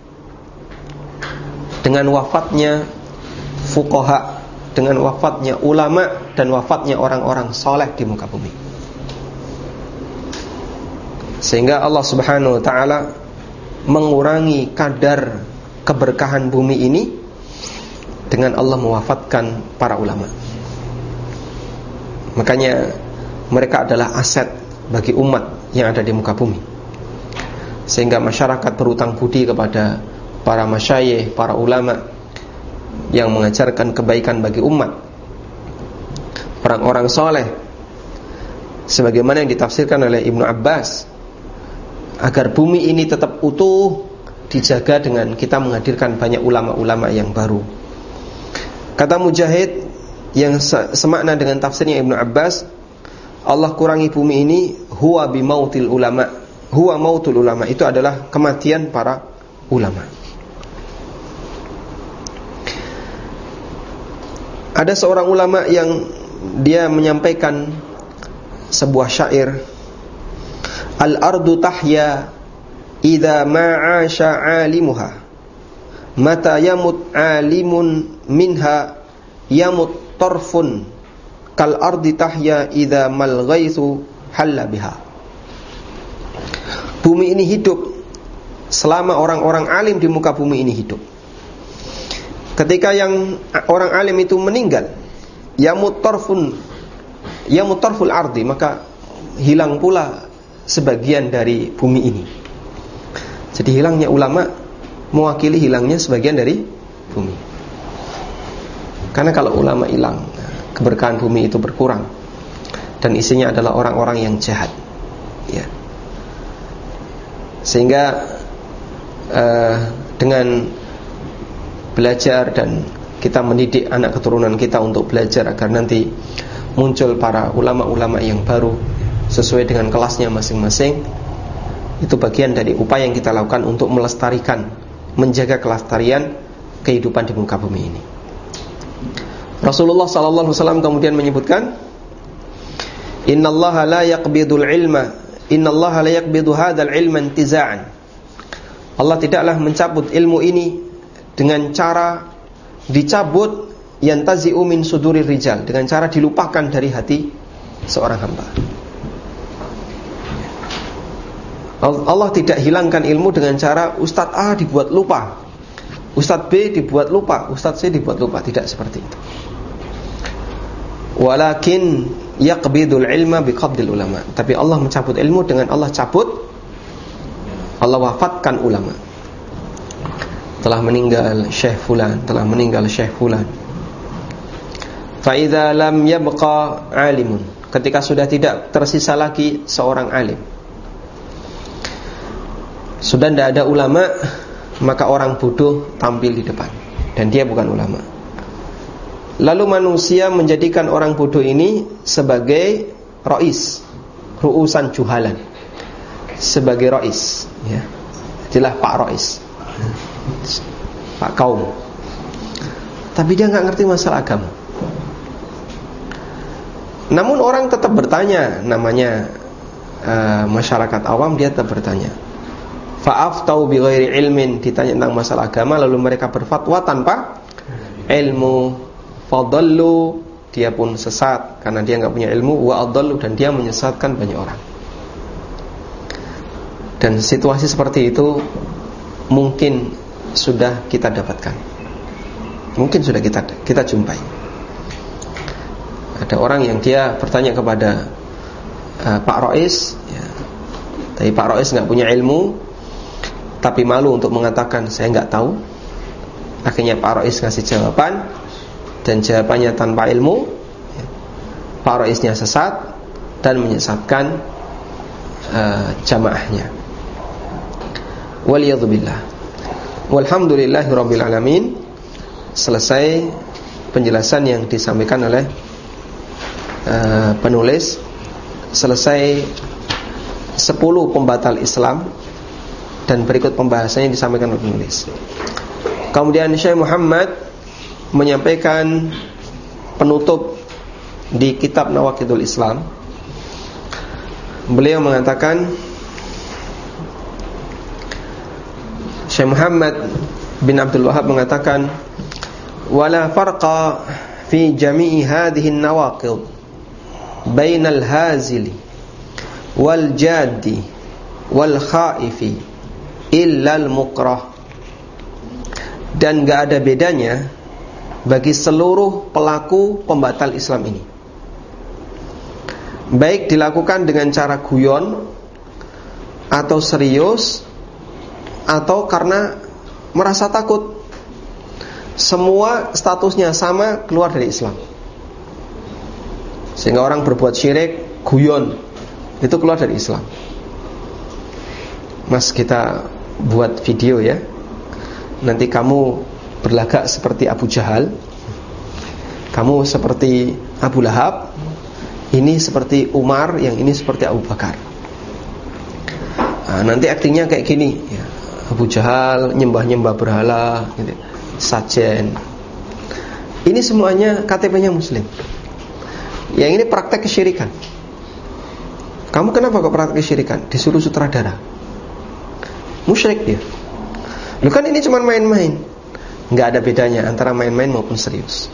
dengan wafatnya fuqaha, dengan wafatnya ulama, dan wafatnya orang-orang soleh di muka bumi. Sehingga Allah Subhanahu wa ta'ala mengurangi kadar keberkahan bumi ini dengan Allah mewafatkan para ulama. Makanya mereka adalah aset bagi umat yang ada di muka bumi. Sehingga masyarakat berutang budi kepada para masyayikh, para ulama yang mengajarkan kebaikan bagi umat, orang-orang soleh, sebagaimana yang ditafsirkan oleh Ibnu Abbas, agar bumi ini tetap utuh dijaga dengan kita menghadirkan banyak ulama-ulama yang baru. Kata Mujahid yang semakna dengan tafsirnya Ibnu Abbas, Allah kurangi bumi ini huwa bimautil ulama, huwa mautul ulama, itu adalah kematian para ulama. Ada seorang ulama yang dia menyampaikan sebuah syair, al-ardu tahya idza ma'asha 'alimuha, mata yamut 'alimun minha yamut tarfun kal ardi tahya idza mal ghaitsu halla biha. Bumi ini hidup selama orang-orang alim di muka bumi ini hidup. Ketika yang orang alim itu meninggal, yamut tarfun yamut tarful ardi, maka hilang pula sebagian dari bumi ini. Jadi hilangnya ulama mewakili hilangnya sebagian dari bumi. Karena kalau ulama hilang, keberkahan bumi itu berkurang, dan isinya adalah orang-orang yang jahat, ya. Sehingga uh, dengan belajar dan kita mendidik anak keturunan kita untuk belajar agar nanti muncul para ulama-ulama yang baru sesuai dengan kelasnya masing-masing, itu bagian dari upaya yang kita lakukan untuk melestarikan, menjaga kelestarian kehidupan di muka bumi ini. Rasulullah sallallahu alaihi wasallam kemudian menyebutkan, innallaha la yaqbidul ilma, innallaha la yaqbidu hadzal ilma intiza'an. Allah tidaklah mencabut ilmu ini dengan cara dicabut, yantazi'u min sudurir rijal, dengan cara dilupakan dari hati seorang hamba. Allah tidak hilangkan ilmu dengan cara Ustadz A dibuat lupa, Ustadz B dibuat lupa, Ustadz C dibuat lupa. Tidak seperti itu. Walakin yaqbidul ilma biqabdil ulama. Tapi Allah mencabut ilmu dengan Allah cabut, Allah wafatkan ulama. Telah meninggal Syekh Fulan, telah meninggal Syekh Fulan. Fa idza lam yabqa alimun, ketika sudah tidak tersisa lagi seorang alim, sudah tidak ada ulama, maka orang bodoh tampil di depan, dan dia bukan ulama. Lalu manusia menjadikan orang bodoh ini sebagai rois, ru'usan juhalan, sebagai rois, ya. jadilah Pak Rois, Pak Kaum. Tapi dia nggak ngerti masalah agama. Namun orang tetap bertanya, namanya uh, masyarakat awam, dia tetap bertanya. Fa'aftau bi ghairi ilmin, ditanya tentang masalah agama lalu mereka berfatwa tanpa ilmu. Fadallu, dia pun sesat karena dia enggak punya ilmu. Wa adallu, dan dia menyesatkan banyak orang. Dan situasi seperti itu mungkin sudah kita dapatkan. Mungkin sudah kita kita jumpai. Ada orang yang dia bertanya kepada uh, Pak Rois, ya, tapi Pak Rois enggak punya ilmu, tapi malu untuk mengatakan saya enggak tahu. Akhirnya Pak Rois ngasih jawaban, dan jawabannya tanpa ilmu. Pak Roisnya sesat dan menyesatkan uh, jamaahnya. Waliyadzubillah. Walhamdulillahirabbil alamin. Selesai penjelasan yang disampaikan oleh uh, penulis. Selesai sepuluh pembatal Islam, dan berikut pembahasannya disampaikan oleh penulis. Kemudian Syekh Muhammad menyampaikan penutup di kitab Nawaqidul Islam. Beliau mengatakan, Syekh Muhammad bin Abdul Wahhab mengatakan, wala farqa fi jami'i hadhihi an-nawaqid bainal hazili wal jaddi wal khaifi illa al-mukrah. Dan gak ada bedanya bagi seluruh pelaku pembatal Islam ini, baik dilakukan dengan cara guyon atau serius atau karena merasa takut. Semua statusnya sama, keluar dari Islam. Sehingga orang berbuat syirik, guyon, itu keluar dari Islam. Mas, kita buat video ya, nanti kamu berlagak seperti Abu Jahal, kamu seperti Abu Lahab, ini seperti Umar, yang ini seperti Abu Bakar. Nah, nanti aktingnya kayak gini ya. Abu Jahal nyembah-nyembah berhala gitu, sajen. Ini semuanya K T P-nya Muslim. Yang ini praktek kesyirikan. Kamu kenapa kok praktek kesyirikan? Disuruh sutradara. Musyrik dia. Loh, kan ini cuma main-main. Nggak ada bedanya antara main-main maupun serius.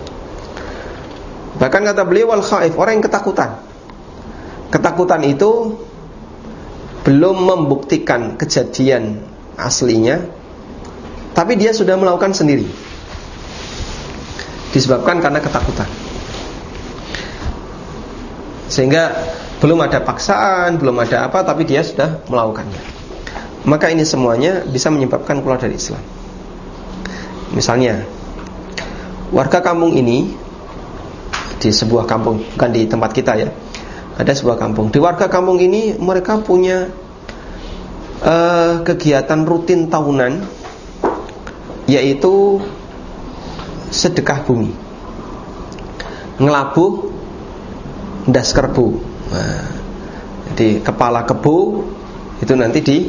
Bahkan kata beliau, wal khaif, orang yang ketakutan. Ketakutan itu belum membuktikan kejadian aslinya, tapi dia sudah melakukan sendiri, disebabkan karena ketakutan. Sehingga belum ada paksaan, belum ada apa, tapi dia sudah melakukannya. Maka ini semuanya bisa menyebabkan keluar dari Islam. Misalnya, warga kampung ini, di sebuah kampung, bukan di tempat kita ya, ada sebuah kampung. Di warga kampung ini mereka punya uh, kegiatan rutin tahunan, yaitu sedekah bumi, ngelabuh ndas kerbu. Nah, jadi kepala kebu itu nanti di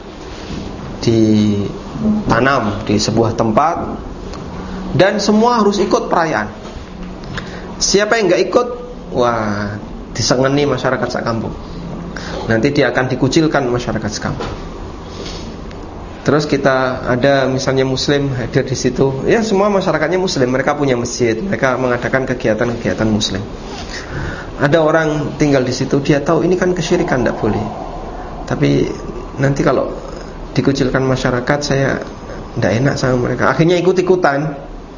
ditanam di sebuah tempat, dan semua harus ikut perayaan. Siapa yang nggak ikut, wah, disengeni masyarakat sekampung. Nanti dia akan dikucilkan masyarakat sekampung. Terus kita ada misalnya Muslim hadir di situ, ya semua masyarakatnya Muslim, mereka punya masjid, mereka mengadakan kegiatan-kegiatan Muslim. Ada orang tinggal di situ, dia tahu ini kan kesyirikan, tidak boleh. Tapi nanti kalau dikucilkan masyarakat, saya tidak enak sama mereka. Akhirnya ikut-ikutan,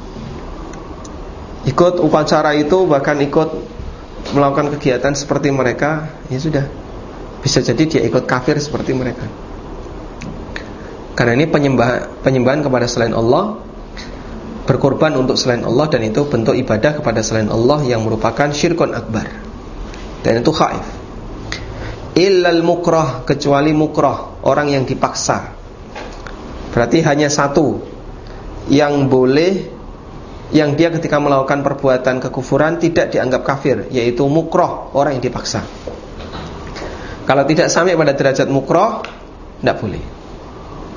ikut upacara itu, bahkan ikut melakukan kegiatan seperti mereka. Ya sudah, bisa jadi dia ikut kafir seperti mereka. Karena ini penyembah, penyembahan kepada selain Allah, berkorban untuk selain Allah, dan itu bentuk ibadah kepada selain Allah yang merupakan syirkun akbar, dan itu khaif. Illal mukrah, kecuali mukrah, orang yang dipaksa. Berarti hanya satu yang boleh, yang dia ketika melakukan perbuatan kekufuran tidak dianggap kafir, yaitu mukrah, orang yang dipaksa. Kalau tidak sampai pada derajat mukrah, tidak boleh.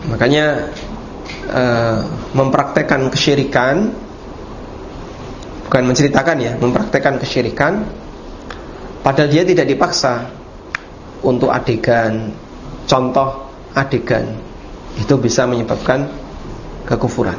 Makanya uh, mempraktekkan kesyirikan, bukan menceritakan ya, mempraktekkan kesyirikan, padahal dia tidak dipaksa untuk adegan, contoh adegan, itu bisa menyebabkan kekufuran.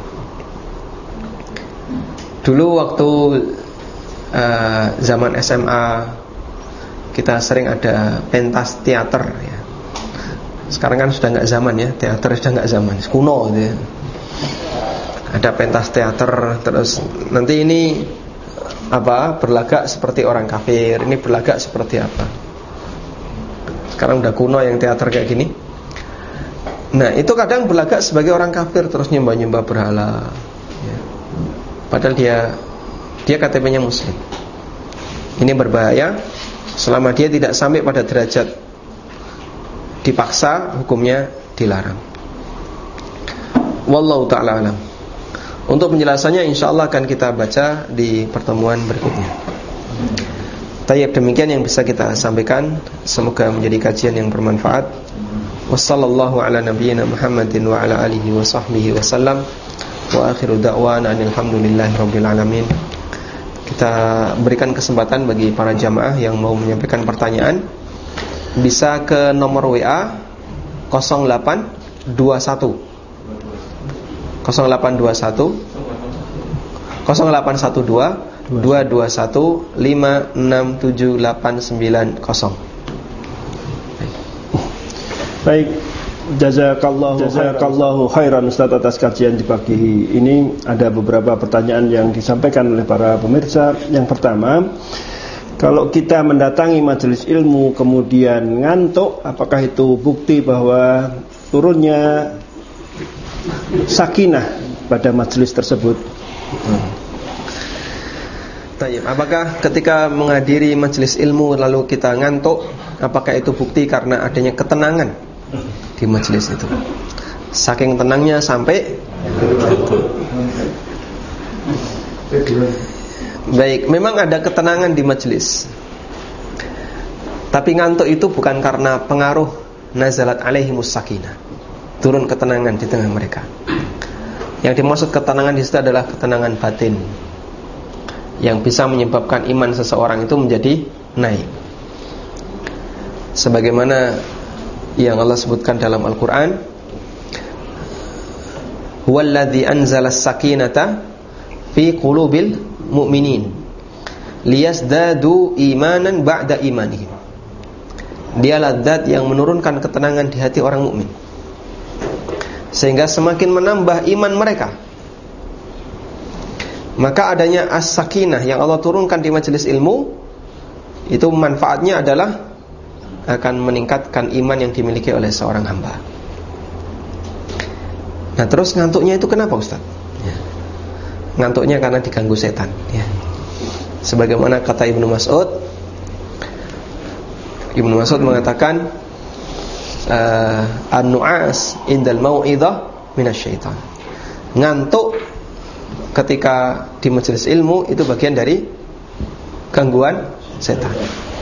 Dulu waktu uh, zaman S M A kita sering ada pentas teater ya. Sekarang kan sudah nggak zaman ya, teater sudah nggak zaman, kuno gitu ya. Ada pentas teater, terus nanti ini apa, berlagak seperti orang kafir, ini berlagak seperti apa. Sekarang udah kuno yang teater kayak gini. Nah itu kadang berlagak sebagai orang kafir, terus nyembah-nyembah berhala ya. Padahal dia dia K T P-nya muslim. Ini berbahaya selama dia tidak sampai pada derajat dipaksa, hukumnya dilarang. Wallahu ta'ala alam. Untuk penjelasannya insyaallah akan kita baca di pertemuan berikutnya. Tayyib, demikian yang bisa kita sampaikan. Semoga menjadi kajian yang bermanfaat. Wassallallahu ala nabiyyina Muhammadin wa ala alihi wa sahbihi wasallam. Wa akhiru da'wana alhamdulillahi rabbil alamin. Kita berikan kesempatan bagi para jamaah yang mau menyampaikan pertanyaan, bisa ke nomor W A nol delapan dua satu nol delapan dua satu nol delapan satu dua dua dua satu lima enam tujuh delapan sembilan nol. Baik, jazakallahu jazakallahu khairan Ustaz atas kajian di pagi ini. Ada beberapa pertanyaan yang disampaikan oleh para pemirsa. Yang pertama, kalau kita mendatangi majelis ilmu kemudian ngantuk, apakah itu bukti bahwa turunnya sakinah pada majelis tersebut? Hmm. Apakah ketika menghadiri majelis ilmu lalu kita ngantuk, apakah itu bukti karena adanya ketenangan di majelis itu? Saking tenangnya sampai ngantuk. Baik, memang ada ketenangan di majelis. Tapi ngantuk itu bukan karena pengaruh nazalat alaihimus sakinah, turun ketenangan di tengah mereka. Yang dimaksud ketenangan di situ adalah ketenangan batin, yang bisa menyebabkan iman seseorang itu menjadi naik. Sebagaimana yang Allah sebutkan dalam Al-Quran, huwallazi anzalas sakinata fi qulubil mu'minin liyazdadu imanan ba'da imanihim. Dialah zat yang menurunkan ketenangan di hati orang mukmin, sehingga semakin menambah iman mereka. Maka adanya as-sakinah yang Allah turunkan di majelis ilmu, itu manfaatnya adalah akan meningkatkan iman yang dimiliki oleh seorang hamba. Nah terus ngantuknya itu kenapa Ustaz? Ngantuknya karena diganggu setan ya. Sebagaimana kata Ibnu Mas'ud, Ibnu Mas'ud mengatakan uh, an-nu'as indal mau'idhah minasyaitan. Ngantuk ketika di majelis ilmu itu bagian dari gangguan setan.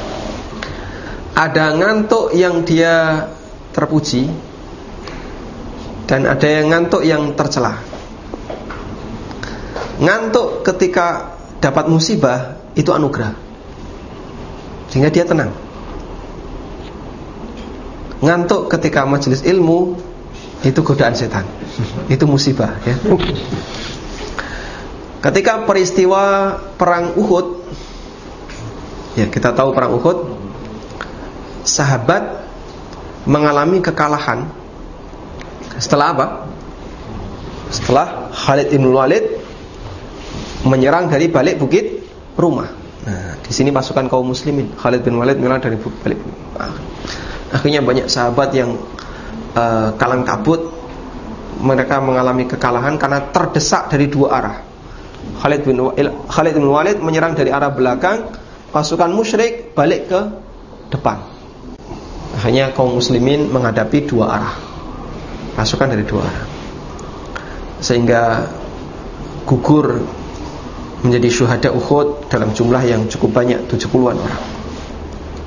Ada ngantuk yang dia terpuji, dan ada yang ngantuk yang tercela. Ngantuk ketika dapat musibah itu anugerah, sehingga dia tenang. Ngantuk ketika majelis ilmu itu godaan setan, itu musibah ya. Ketika peristiwa perang Uhud, ya kita tahu perang Uhud, sahabat mengalami kekalahan. Setelah apa? Setelah Khalid bin Walid menyerang dari balik bukit rumah. Nah, di sini pasukan kaum muslimin, Khalid bin Walid menyerang dari balik. Akhirnya banyak sahabat yang uh, kalang kabut. Mereka mengalami kekalahan karena terdesak dari dua arah. Khalid bin Khalid bin Walid menyerang dari arah belakang, pasukan musyrik balik ke depan. Akhirnya kaum muslimin menghadapi dua arah, pasukan dari dua arah, sehingga gugur menjadi syuhada Uhud dalam jumlah yang cukup banyak, tujuh puluhan orang.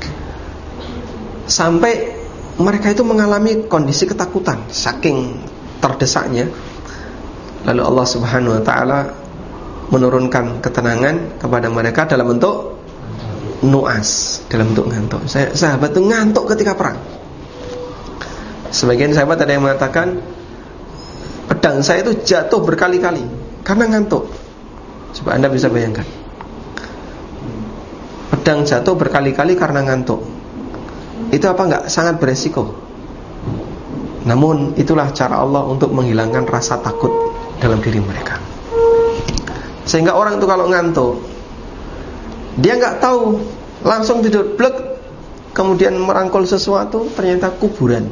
Sampai mereka itu mengalami kondisi ketakutan, saking terdesaknya, lalu Allah Subhanahu wa taala menurunkan ketenangan kepada mereka dalam bentuk nuas, dalam bentuk ngantuk. Saya, sahabat itu ngantuk ketika perang. Sebagian sahabat ada yang mengatakan pedang saya itu jatuh berkali-kali karena ngantuk. Coba Anda bisa bayangkan, pedang jatuh berkali-kali karena ngantuk. Itu apa enggak sangat beresiko? Namun itulah cara Allah untuk menghilangkan rasa takut dalam diri mereka. Sehingga orang itu kalau ngantuk, dia enggak tahu, langsung tidur blek, kemudian merangkul sesuatu, ternyata kuburan.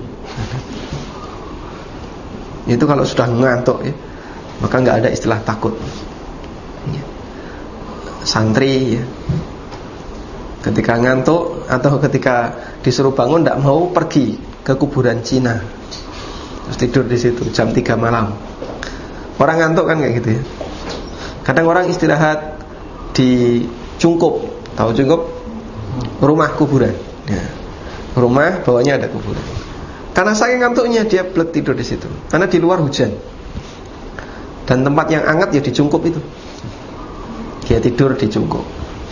Itu kalau sudah ngantuk ya, maka enggak ada istilah takut. Ya. Santri ya, ketika ngantuk atau ketika disuruh bangun tidak mau pergi ke kuburan Cina, terus tidur di situ jam tiga malam. Orang ngantuk kan kayak gitu ya. Kadang orang istirahat di cungkup, tahu cungkup? Rumah kuburan. Ya. Rumah bawahnya ada kuburan. Karena saking ngantuknya dia blek tidur di situ. Karena di luar hujan. Dan tempat yang hangat ya di cungkup itu. Dia tidur di cungkup.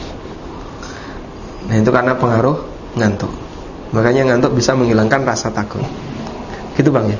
Nah itu karena pengaruh ngantuk. Makanya ngantuk bisa menghilangkan rasa takut. Gitu Bang ya.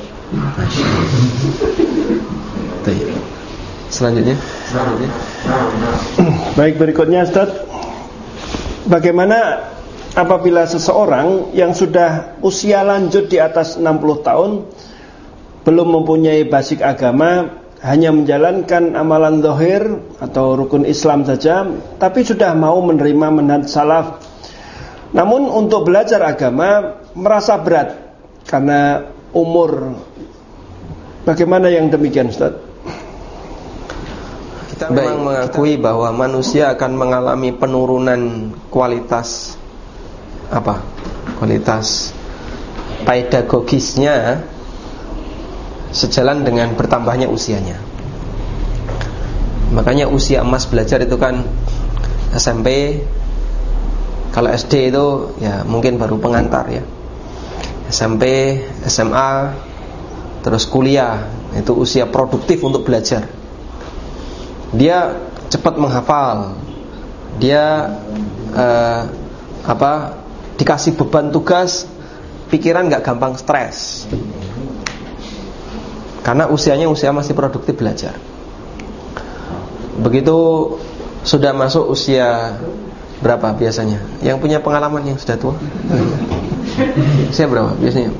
Tuh. Selanjutnya, selanjutnya. Baik, berikutnya Ustaz, bagaimana apabila seseorang yang sudah usia lanjut di atas enam puluh tahun, belum mempunyai basic agama, hanya menjalankan amalan zahir atau rukun Islam saja, tapi sudah mau menerima manhaj salaf, namun untuk belajar agama merasa berat karena umur. Bagaimana yang demikian Ustaz? Kita memang mengakui bahwa manusia akan mengalami penurunan kualitas apa? Kualitas pedagogisnya sejalan dengan bertambahnya usianya. Makanya usia emas belajar itu kan S M P. Kalau S D itu ya mungkin baru pengantar ya. S M P, S M A, terus kuliah, itu usia produktif untuk belajar. Dia cepat menghafal, dia eh, apa dikasih beban tugas, pikiran nggak gampang stres, karena usianya usia masih produktif belajar. Begitu sudah masuk usia berapa biasanya? Yang punya pengalaman yang sudah tua? Saya berapa biasanya?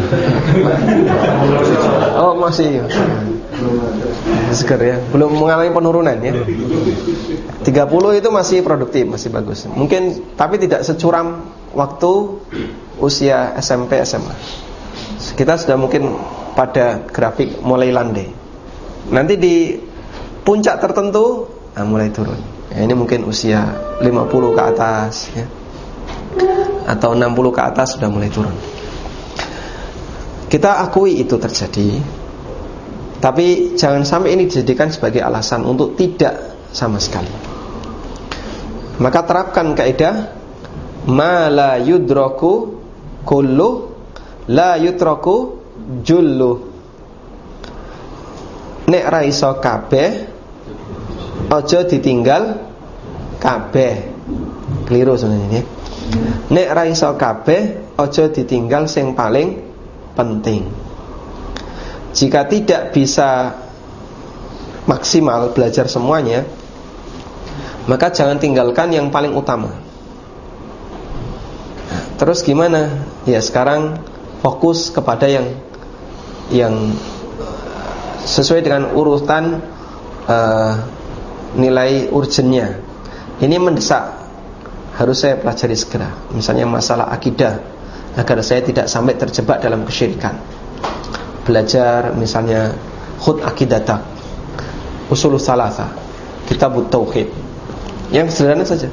Oh masih seger ya, belum mengalami penurunan ya. tiga puluh itu masih produktif, masih bagus. Mungkin tapi tidak securam waktu usia S M P S M A. Kita sudah mungkin pada grafik mulai landai. Nanti di puncak tertentu nah mulai turun. Ya, ini mungkin usia lima puluh ke atas ya, atau enam puluh ke atas sudah mulai turun. Kita akui itu terjadi, tapi jangan sampai ini dijadikan sebagai alasan untuk tidak sama sekali. Maka terapkan kaidah ma la yudraku kullu la yutraku jullu. Nek ra iso kabeh aja ditinggal kabeh. Keliru sebenarnya ini. Nek ra iso kabeh aja ditinggal sing paling penting. Jika tidak bisa maksimal belajar semuanya, maka jangan tinggalkan yang paling utama. Terus gimana? Ya sekarang fokus kepada yang yang sesuai dengan urutan uh, nilai urgennya. Ini mendesak, harus saya pelajari segera. Misalnya masalah akidah, agar saya tidak sampai terjebak dalam kesyirikan. Belajar misalnya khud akidatak, usulus salasa, kitabut tauhid, yang sederhana saja.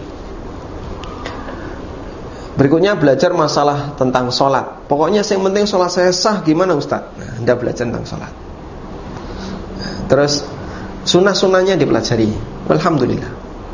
Berikutnya belajar masalah tentang sholat. Pokoknya yang penting sholat saya sah. Gimana Ustaz? Nah, Anda belajar tentang sholat. Terus sunnah-sunnahnya dipelajari. Alhamdulillah.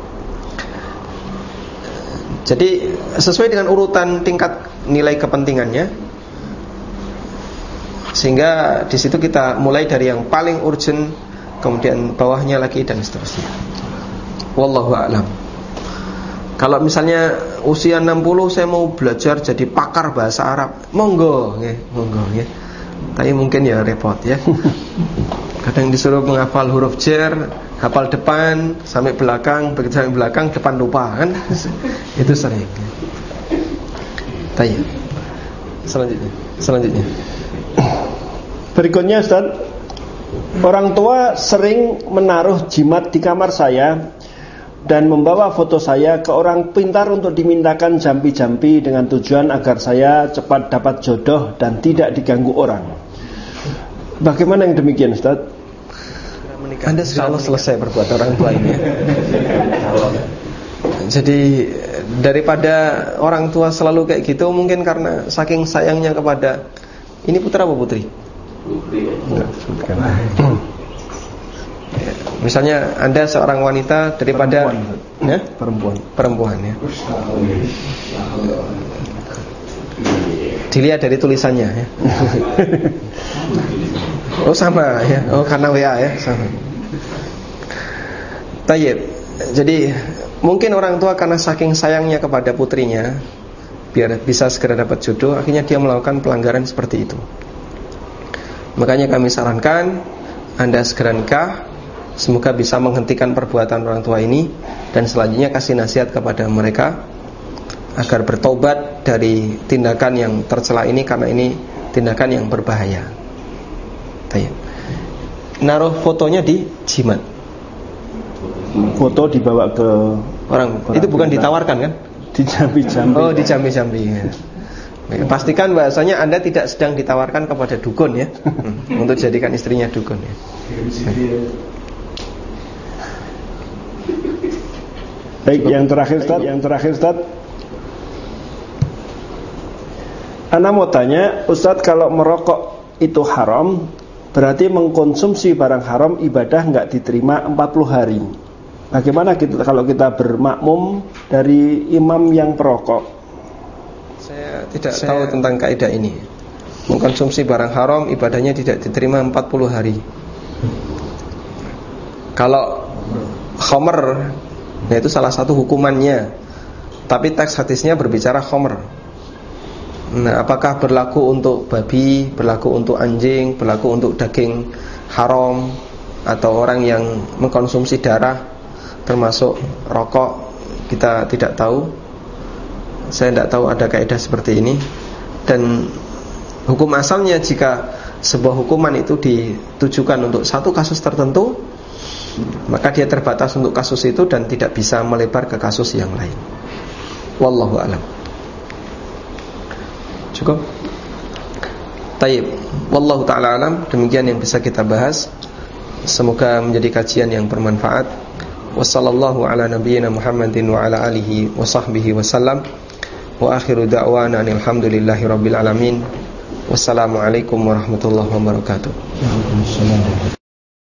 Jadi sesuai dengan urutan tingkat nilai kepentingannya. Sehingga di situ kita mulai dari yang paling urgent, kemudian bawahnya lagi dan seterusnya. Wallahu a'lam. Kalau misalnya usia enam puluh saya mau belajar jadi pakar bahasa Arab, monggo nggih, monggo nggih. Tapi mungkin ya repot ya. Kadang disuruh menghafal huruf jar, hafal depan sampai belakang, begitu sampai belakang depan lupa kan. Itu sering. Tanya. Selanjutnya. Selanjutnya. Berikutnya Ustaz, orang tua sering menaruh jimat di kamar saya dan membawa foto saya ke orang pintar untuk dimintakan jampi-jampi dengan tujuan agar saya cepat dapat jodoh dan tidak diganggu orang. Bagaimana yang demikian Ustaz? Anda insya Allah selesai berbuat orang tua ini. Jadi daripada orang tua selalu kayak gitu, mungkin karena saking sayangnya kepada, ini putra apa putri? Putri. Misalnya Anda seorang wanita daripada perempuan, ya? perempuan, perempuan ya. Dilihat dari tulisannya ya. Oh sama ya. Oh karena W A ya, sama. Tayyib. Jadi mungkin orang tua karena saking sayangnya kepada putrinya, biar bisa segera dapat jodoh, akhirnya dia melakukan pelanggaran seperti itu. Makanya kami sarankan Anda segera nikah, semoga bisa menghentikan perbuatan orang tua ini, dan selanjutnya kasih nasihat kepada mereka agar bertobat dari tindakan yang tercela ini, karena ini tindakan yang berbahaya. Tayyib. Naruh fotonya di jimat. Foto dibawa ke orang, orang itu bukan pintar. Ditawarkan kan? Dijambi-jambi. Oh, dijambi-jambi ya. Pastikan bahasanya Anda tidak sedang ditawarkan kepada dukun ya, hmm, untuk jadikan istrinya dukun ya. Baik, yang terakhir Ustaz, yang terakhir Ustaz. Ana mau tanya, Ustaz, kalau merokok itu haram, berarti mengkonsumsi barang haram ibadah enggak diterima empat puluh hari. Bagaimana kita kalau kita bermakmum dari imam yang perokok? Saya tidak Saya tahu tentang kaidah ini. Mengkonsumsi barang haram ibadahnya tidak diterima empat puluh hari. Kalau khamr, nah itu salah satu hukumannya. Tapi teks hadisnya berbicara khamr. Nah, apakah berlaku untuk babi, berlaku untuk anjing, berlaku untuk daging haram, atau orang yang mengkonsumsi darah termasuk rokok, kita tidak tahu. Saya tidak tahu ada kaidah seperti ini. Dan hukum asalnya jika sebuah hukuman itu ditujukan untuk satu kasus tertentu, maka dia terbatas untuk kasus itu dan tidak bisa melebar ke kasus yang lain. Wallahu a'lam. Cukup? Tayyib. Wallahu ta'ala alam. Demikian yang bisa kita bahas. Semoga menjadi kajian yang bermanfaat. Wassallallahu ala nabiyyina Muhammadin wa ala alihi wa sahbihi wasallam. Wa akhiru da'wana alhamdulillahi rabbil alamin. Wassalamualaikum warahmatullahi wabarakatuh.